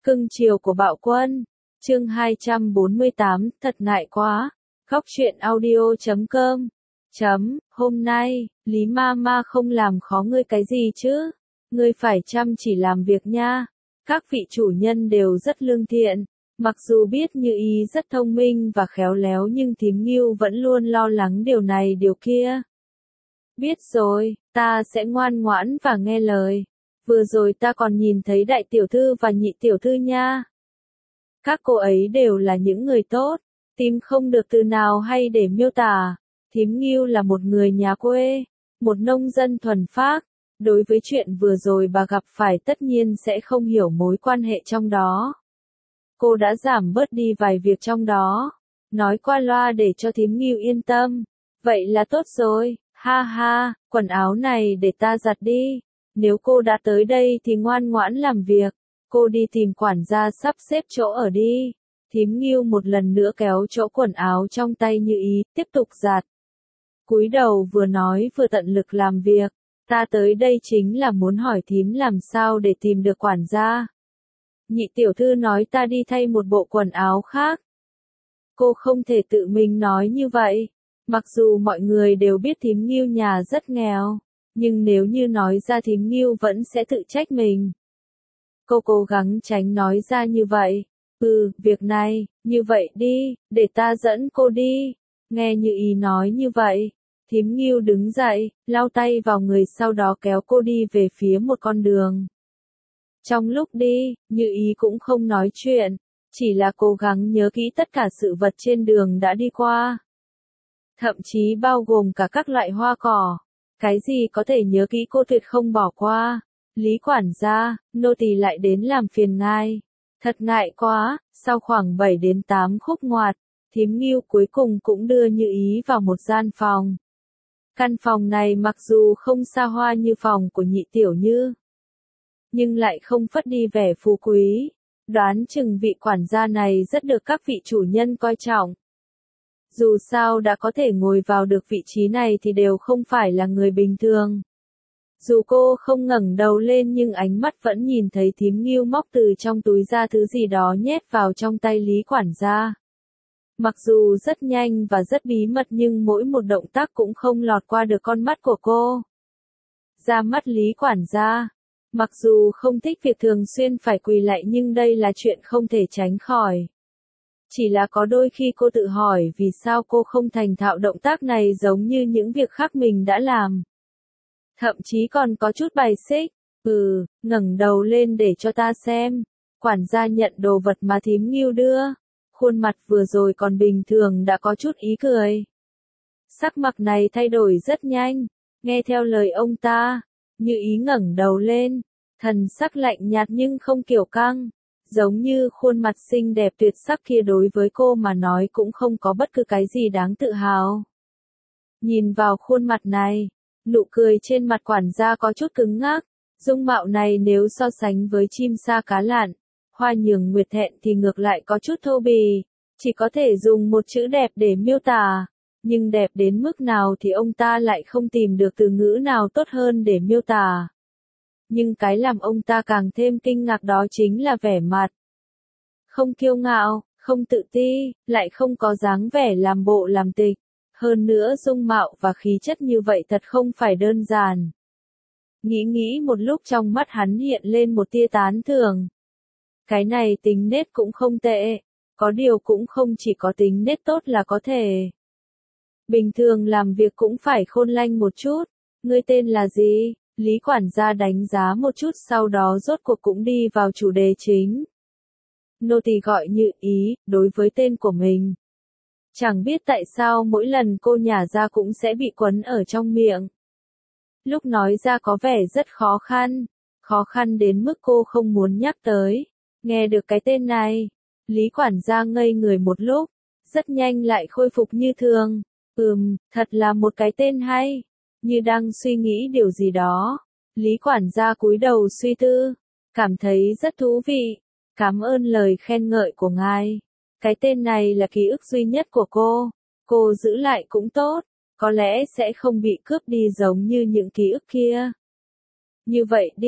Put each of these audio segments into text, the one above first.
Cưng chiều của bạo quân. Chương 248, thật ngại quá. Góc truyện audio.com. Hôm nay, Lý Mama không làm khó ngươi cái gì chứ? Ngươi phải chăm chỉ làm việc nha. Các vị chủ nhân đều rất lương thiện. Mặc dù biết Như Ý rất thông minh và khéo léo nhưng Thím Ngưu vẫn luôn lo lắng điều này điều kia. Biết rồi, ta sẽ ngoan ngoãn và nghe lời. Vừa rồi ta còn nhìn thấy đại tiểu thư và nhị tiểu thư nha. Các cô ấy đều là những người tốt, tìm không được từ nào hay để miêu tả. Thím Ngưu là một người nhà quê, một nông dân thuần phác. Đối với chuyện vừa rồi bà gặp phải tất nhiên sẽ không hiểu mối quan hệ trong đó. Cô đã giảm bớt đi vài việc trong đó, nói qua loa để cho Thím Ngưu yên tâm. Vậy là tốt rồi, ha ha, quần áo này để ta giặt đi. Nếu cô đã tới đây thì ngoan ngoãn làm việc, cô đi tìm quản gia sắp xếp chỗ ở đi. Thím Ngưu một lần nữa kéo chỗ quần áo trong tay Như Ý, tiếp tục giặt. Cúi đầu vừa nói vừa tận lực làm việc, ta tới đây chính là muốn hỏi thím làm sao để tìm được quản gia. Nhị tiểu thư nói ta đi thay một bộ quần áo khác. Cô không thể tự mình nói như vậy, mặc dù mọi người đều biết Thím Ngưu nhà rất nghèo. Nhưng nếu như nói ra Thím Ngưu vẫn sẽ tự trách mình. Cô cố gắng tránh nói ra như vậy. Việc này, như vậy đi, để ta dẫn cô đi. Nghe Như Ý nói như vậy, Thím Ngưu đứng dậy, lau tay vào người sau đó kéo cô đi về phía một con đường. Trong lúc đi, Như Ý cũng không nói chuyện, chỉ là cố gắng nhớ kỹ tất cả sự vật trên đường đã đi qua. Thậm chí bao gồm cả các loại hoa cỏ. Cái gì có thể nhớ kỹ cô tuyệt không bỏ qua. Lý quản gia, nô tỳ lại đến làm phiền ngài. Thật ngại quá, sau khoảng 7 đến 8 khúc ngoặt, Thím Ngưu cuối cùng cũng đưa Như Ý vào một gian phòng. Căn phòng này mặc dù không xa hoa như phòng của nhị tiểu Như, nhưng lại không phất đi vẻ phú quý. Đoán chừng vị quản gia này rất được các vị chủ nhân coi trọng. Dù sao đã có thể ngồi vào được vị trí này thì đều không phải là người bình thường. Dù cô không ngẩng đầu lên nhưng ánh mắt vẫn nhìn thấy Thím Ngưu móc từ trong túi ra thứ gì đó nhét vào trong tay Lý quản gia. Mặc dù rất nhanh và rất bí mật nhưng mỗi một động tác cũng không lọt qua được con mắt của cô. Ra mắt Lý quản gia. Mặc dù không thích việc thường xuyên phải quỳ lạy nhưng đây là chuyện không thể tránh khỏi. Chỉ là có đôi khi cô tự hỏi vì sao cô không thành thạo động tác này giống như những việc khác mình đã làm. Thậm chí còn có chút bài xích. Ngẩng đầu lên để cho ta xem. Quản gia nhận đồ vật mà Thím Ngưu đưa. Khuôn mặt vừa rồi còn bình thường đã có chút ý cười. Sắc mặt này thay đổi rất nhanh. Nghe theo lời ông ta, Như Ý ngẩng đầu lên. Thần sắc lạnh nhạt nhưng không kiểu căng. Giống như khuôn mặt xinh đẹp tuyệt sắc kia đối với cô mà nói cũng không có bất cứ cái gì đáng tự hào. Nhìn vào khuôn mặt này, nụ cười trên mặt quản gia có chút cứng ngắc. Dung mạo này nếu so sánh với chim sa cá lặn, hoa nhường nguyệt thẹn thì ngược lại có chút thô bì. Chỉ có thể dùng một chữ đẹp để miêu tả. Nhưng đẹp đến mức nào thì ông ta lại không tìm được từ ngữ nào tốt hơn để miêu tả. Nhưng cái làm ông ta càng thêm kinh ngạc đó chính là vẻ mặt. Không kiêu ngạo, không tự ti, lại không có dáng vẻ làm bộ làm tịch. Hơn nữa dung mạo và khí chất như vậy thật không phải đơn giản. Nghĩ một lúc trong mắt hắn hiện lên một tia tán thưởng. Cái này tính nết cũng không tệ. Có điều cũng không chỉ có tính nết tốt là có thể. Bình thường làm việc cũng phải khôn lanh một chút. Ngươi tên là gì? Lý quản gia đánh giá một chút sau đó rốt cuộc cũng đi vào chủ đề chính. Nô tỳ gọi Như Ý, đối với tên của mình. Chẳng biết tại sao mỗi lần cô nhả ra cũng sẽ bị quấn ở trong miệng. Lúc nói ra có vẻ rất khó khăn đến mức cô không muốn nhắc tới. Nghe được cái tên này, Lý quản gia ngây người một lúc, rất nhanh lại khôi phục như thường. Thật là một cái tên hay. Như đang suy nghĩ điều gì đó, Lý quản gia cúi đầu suy tư, cảm thấy rất thú vị. Cảm ơn lời khen ngợi của ngài. Cái tên này là ký ức duy nhất của cô giữ lại cũng tốt, có lẽ sẽ không bị cướp đi giống như những ký ức kia. Như vậy đi,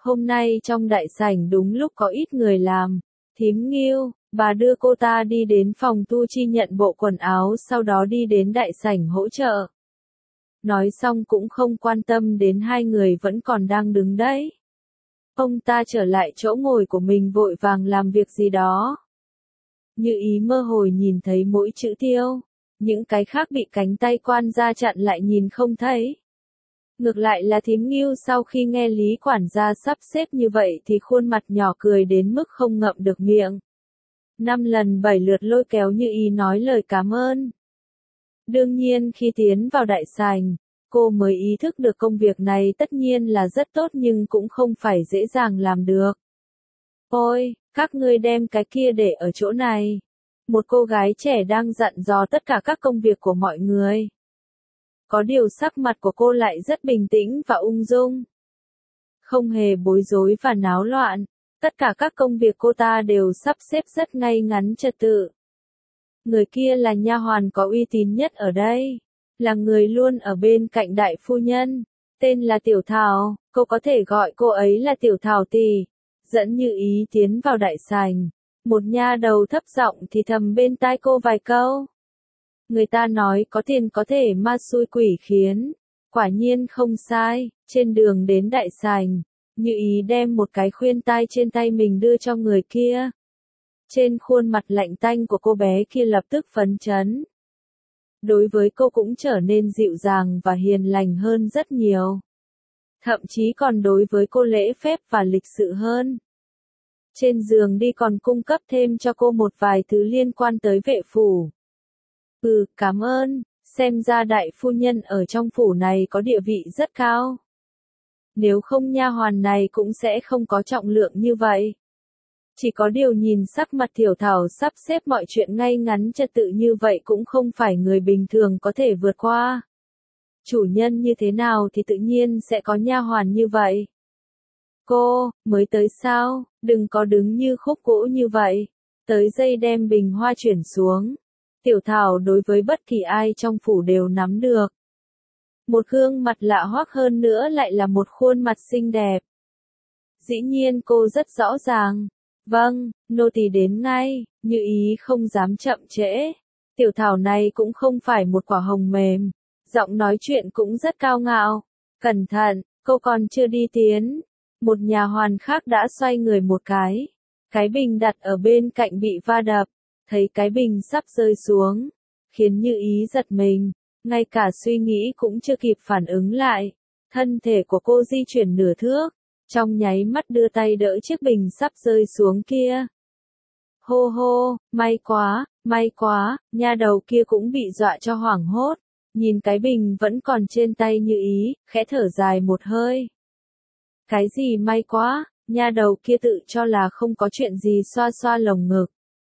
Hôm nay trong đại sảnh đúng lúc có ít người làm. Thím Nghiêu, bà đưa cô ta đi đến phòng tu chi nhận bộ quần áo, sau đó đi đến đại sảnh hỗ trợ. Nói xong cũng không quan tâm đến hai người vẫn còn đang đứng đấy. Ông ta trở lại chỗ ngồi của mình vội vàng làm việc gì đó. Như Ý mơ hồ nhìn thấy mỗi chữ Tiêu, những cái khác bị cánh tay quan gia chặn lại nhìn không thấy. Ngược lại là thím Nghiêu sau khi nghe Lý quản gia sắp xếp như vậy thì khuôn mặt nhỏ cười đến mức không ngậm được miệng. 5 lần 7 lượt lôi kéo Như Ý nói lời cảm ơn. Đương nhiên khi tiến vào đại sảnh, cô mới ý thức được công việc này tất nhiên là rất tốt nhưng cũng không phải dễ dàng làm được. Ôi, các ngươi đem cái kia để ở chỗ này. Một cô gái trẻ đang dặn dò tất cả các công việc của mọi người. Có điều sắc mặt của cô lại rất bình tĩnh và ung dung. Không hề bối rối và náo loạn. Tất cả các công việc cô ta đều sắp xếp rất ngay ngắn trật tự. Người kia là nha hoàn có uy tín nhất ở đây. Là người luôn ở bên cạnh đại phu nhân. Tên là Tiểu Thảo, cô có thể gọi cô ấy là Tiểu Thảo tỷ. Dẫn Như Ý tiến vào đại sảnh. Một nha đầu thấp giọng thì thầm bên tai cô vài câu. Người ta nói có tiền có thể ma xui quỷ khiến. Quả nhiên không sai, trên đường đến đại sảnh, Như Ý đem một cái khuyên tai trên tay mình đưa cho người kia. Trên khuôn mặt lạnh tanh của cô bé kia lập tức phấn chấn. Đối với cô cũng trở nên dịu dàng và hiền lành hơn rất nhiều. Thậm chí còn đối với cô lễ phép và lịch sự hơn. Trên giường đi còn cung cấp thêm cho cô một vài thứ liên quan tới vệ phủ. Cảm ơn, xem ra đại phu nhân ở trong phủ này có địa vị rất cao. Nếu không nha hoàn này cũng sẽ không có trọng lượng như vậy. Chỉ có điều nhìn sắc mặt Tiểu Thảo sắp xếp mọi chuyện ngay ngắn trật tự như vậy cũng không phải người bình thường có thể vượt qua. Chủ nhân như thế nào thì tự nhiên sẽ có nha hoàn như vậy. Cô, mới tới sao, đừng có đứng như khúc gỗ như vậy. Tới giây đem bình hoa chuyển xuống. Tiểu Thảo đối với bất kỳ ai trong phủ đều nắm được. Một gương mặt lạ hoắc hơn nữa lại là một khuôn mặt xinh đẹp. Dĩ nhiên cô rất rõ ràng. Vâng, nô tỳ đến ngay, Như Ý không dám chậm trễ. Tiểu Thảo này cũng không phải một quả hồng mềm. Giọng nói chuyện cũng rất cao ngạo. Cẩn thận, cô còn chưa đi tiến. Một nhà hoàn khác đã xoay người một cái. Cái bình đặt ở bên cạnh bị va đập. Thấy cái bình sắp rơi xuống. Khiến Như Ý giật mình. Ngay cả suy nghĩ cũng chưa kịp phản ứng lại. Thân thể của cô di chuyển nửa thước. Trong nháy mắt đưa tay đỡ chiếc bình sắp rơi xuống kia. Hô hô, may quá, nha đầu kia cũng bị dọa cho hoảng hốt. Nhìn cái bình vẫn còn trên tay Như Ý, khẽ thở dài một hơi. Cái gì may quá, nha đầu kia tự cho là không có chuyện gì xoa xoa lồng ngực.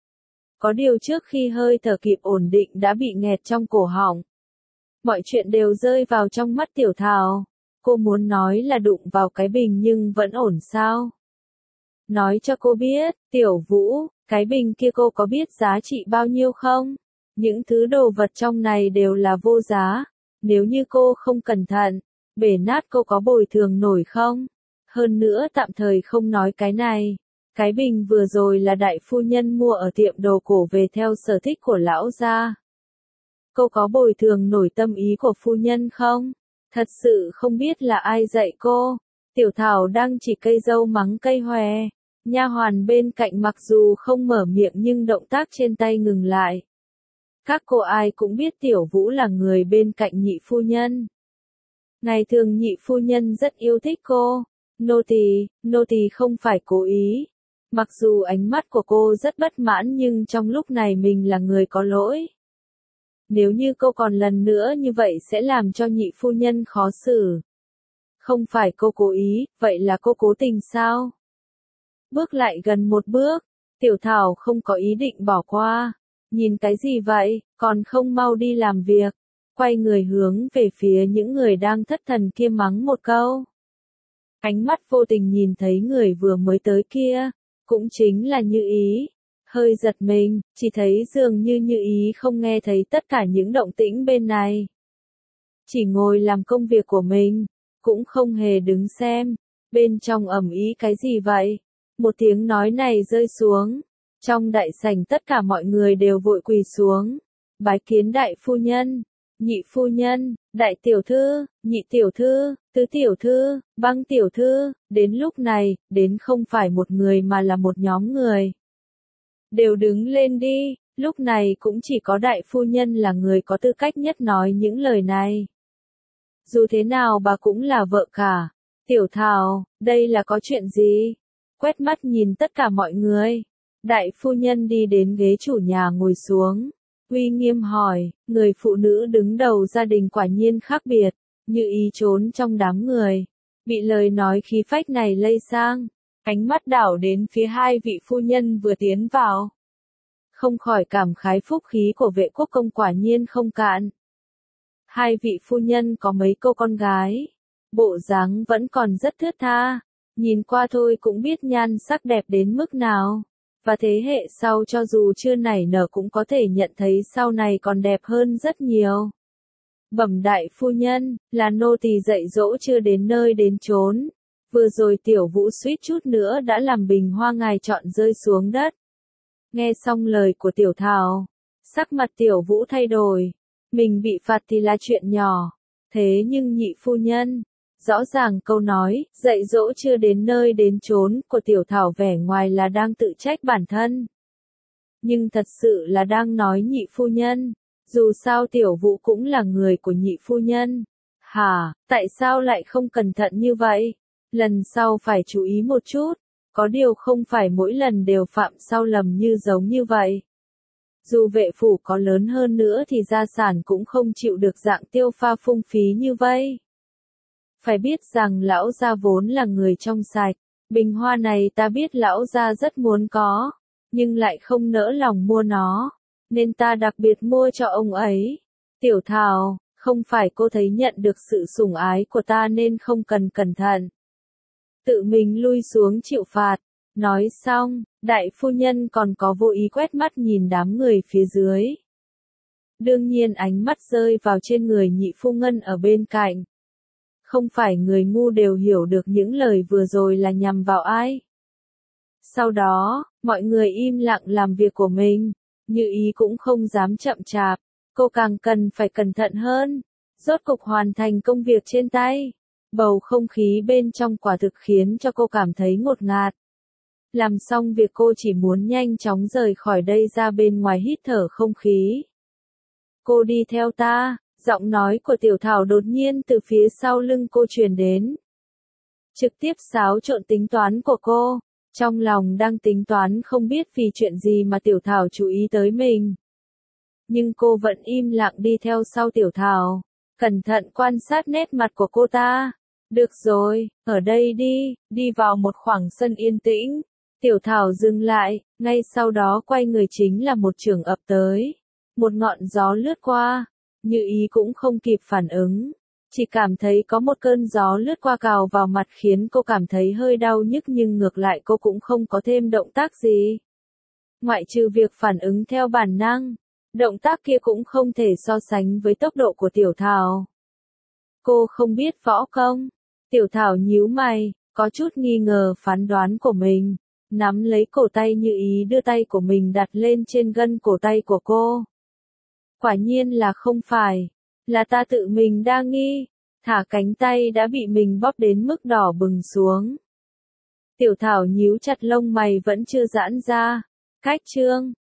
Có điều trước khi hơi thở kịp ổn định đã bị nghẹt trong cổ họng. Mọi chuyện đều rơi vào trong mắt Tiểu Thảo. Cô muốn nói là đụng vào cái bình nhưng vẫn ổn sao? Nói cho cô biết, Tiểu Vũ, cái bình kia cô có biết giá trị bao nhiêu không? Những thứ đồ vật trong này đều là vô giá. Nếu như cô không cẩn thận, bể nát cô có bồi thường nổi không? Hơn nữa tạm thời không nói cái này. Cái bình vừa rồi là đại phu nhân mua ở tiệm đồ cổ về theo sở thích của lão gia. Cô có bồi thường nổi tâm ý của phu nhân không? Thật sự không biết là ai dạy cô. Tiểu Thảo đang chỉ cây dâu mắng cây hòe. Nha hoàn bên cạnh mặc dù không mở miệng nhưng động tác trên tay ngừng lại. Các cô ai cũng biết Tiểu Vũ là người bên cạnh nhị phu nhân. Ngày thường nhị phu nhân rất yêu thích cô. Nô tỳ không phải cố ý. Mặc dù ánh mắt của cô rất bất mãn nhưng trong lúc này mình là người có lỗi. Nếu như cô còn lần nữa như vậy sẽ làm cho nhị phu nhân khó xử. Không phải cô cố ý, vậy là cô cố tình sao? Bước lại gần một bước, Tiểu Thảo không có ý định bỏ qua. Nhìn cái gì vậy, còn không mau đi làm việc. Quay người hướng về phía những người đang thất thần kia mắng một câu. Ánh mắt vô tình nhìn thấy người vừa mới tới kia, cũng chính là Như Ý. Hơi giật mình, chỉ thấy dường như Như Ý không nghe thấy tất cả những động tĩnh bên này. Chỉ ngồi làm công việc của mình, cũng không hề đứng xem. Bên trong ầm ĩ cái gì vậy? Một tiếng nói này rơi xuống. Trong đại sảnh tất cả mọi người đều vội quỳ xuống. Bái kiến đại phu nhân, nhị phu nhân, đại tiểu thư, nhị tiểu thư, tứ tiểu thư, băng tiểu thư. Đến lúc này, đến không phải một người mà là một nhóm người. Đều đứng lên đi. Lúc này cũng chỉ có đại phu nhân là người có tư cách nhất nói những lời này. Dù thế nào bà cũng là vợ cả. Tiểu Thảo, đây là có chuyện gì? Quét mắt nhìn tất cả mọi người. Đại phu nhân đi đến ghế chủ nhà ngồi xuống. Uy nghiêm hỏi, người phụ nữ đứng đầu gia đình quả nhiên khác biệt. Như ý trốn trong đám người. Bị lời nói khí phách này lây sang. Ánh mắt đảo đến phía hai vị phu nhân vừa tiến vào. Không khỏi cảm khái phúc khí của vệ quốc công quả nhiên không cạn. Hai vị phu nhân có mấy cô con gái. Bộ dáng vẫn còn rất thướt tha. Nhìn qua thôi cũng biết nhan sắc đẹp đến mức nào. Và thế hệ sau cho dù chưa nảy nở cũng có thể nhận thấy sau này còn đẹp hơn rất nhiều. Bẩm đại phu nhân, là nô tỳ dạy dỗ chưa đến nơi đến chốn. Vừa rồi tiểu vũ suýt chút nữa đã làm bình hoa ngài chọn rơi xuống đất. Nghe xong lời của tiểu Thảo, sắc mặt tiểu vũ thay đổi. Mình bị phạt thì là chuyện nhỏ. Thế nhưng nhị phu nhân, rõ ràng câu nói, dạy dỗ chưa đến nơi đến chốn của tiểu Thảo vẻ ngoài là đang tự trách bản thân. Nhưng thật sự là đang nói nhị phu nhân. Dù sao tiểu vũ cũng là người của nhị phu nhân. Hả, tại sao lại không cẩn thận như vậy? Lần sau phải chú ý một chút. Có điều không phải mỗi lần đều phạm sai lầm như giống như vậy. Dù vệ phủ có lớn hơn nữa thì gia sản cũng không chịu được dạng tiêu pha phung phí như vậy. Phải biết rằng lão gia vốn là người trong sạch. Bình hoa này ta biết lão gia rất muốn có, nhưng lại không nỡ lòng mua nó, nên ta đặc biệt mua cho ông ấy. Tiểu Thảo, không phải cô thấy nhận được sự sủng ái của ta nên không cần cẩn thận. Tự mình lui xuống chịu phạt. Nói xong, đại phu nhân còn có vô ý quét mắt nhìn đám người phía dưới. Đương nhiên ánh mắt rơi vào trên người nhị phu ngân ở bên cạnh. Không phải người ngu đều hiểu được những lời vừa rồi là nhằm vào ai. Sau đó, mọi người im lặng làm việc của mình. Như ý cũng không dám chậm chạp. Cô càng cần phải cẩn thận hơn. Rốt cục hoàn thành công việc trên tay. Bầu không khí bên trong quả thực khiến cho cô cảm thấy ngột ngạt. Làm xong việc cô chỉ muốn nhanh chóng rời khỏi đây ra bên ngoài hít thở không khí. Cô đi theo ta, giọng nói của tiểu Thảo đột nhiên từ phía sau lưng cô truyền đến. Trực tiếp xáo trộn tính toán của cô, trong lòng đang tính toán không biết vì chuyện gì mà tiểu Thảo chú ý tới mình. Nhưng cô vẫn im lặng đi theo sau tiểu Thảo, cẩn thận quan sát nét mặt của cô ta. Được rồi, ở đây đi, đi vào một khoảng sân yên tĩnh. Tiểu Thảo dừng lại, ngay sau đó quay người chính là một chưởng ập tới. Một ngọn gió lướt qua, Như ý cũng không kịp phản ứng. Chỉ cảm thấy có một cơn gió lướt qua cào vào mặt khiến cô cảm thấy hơi đau nhức nhưng ngược lại cô cũng không có thêm động tác gì. Ngoại trừ việc phản ứng theo bản năng, động tác kia cũng không thể so sánh với tốc độ của Tiểu Thảo. Cô không biết võ công. Tiểu Thảo nhíu mày, có chút nghi ngờ phán đoán của mình. Nắm lấy cổ tay Như ý đưa tay của mình đặt lên trên gân cổ tay của cô. Quả nhiên là không phải. Là ta tự mình đa nghi. Thả cánh tay đã bị mình bóp đến mức đỏ bừng xuống. Tiểu Thảo nhíu chặt lông mày vẫn chưa giãn ra. Cách chương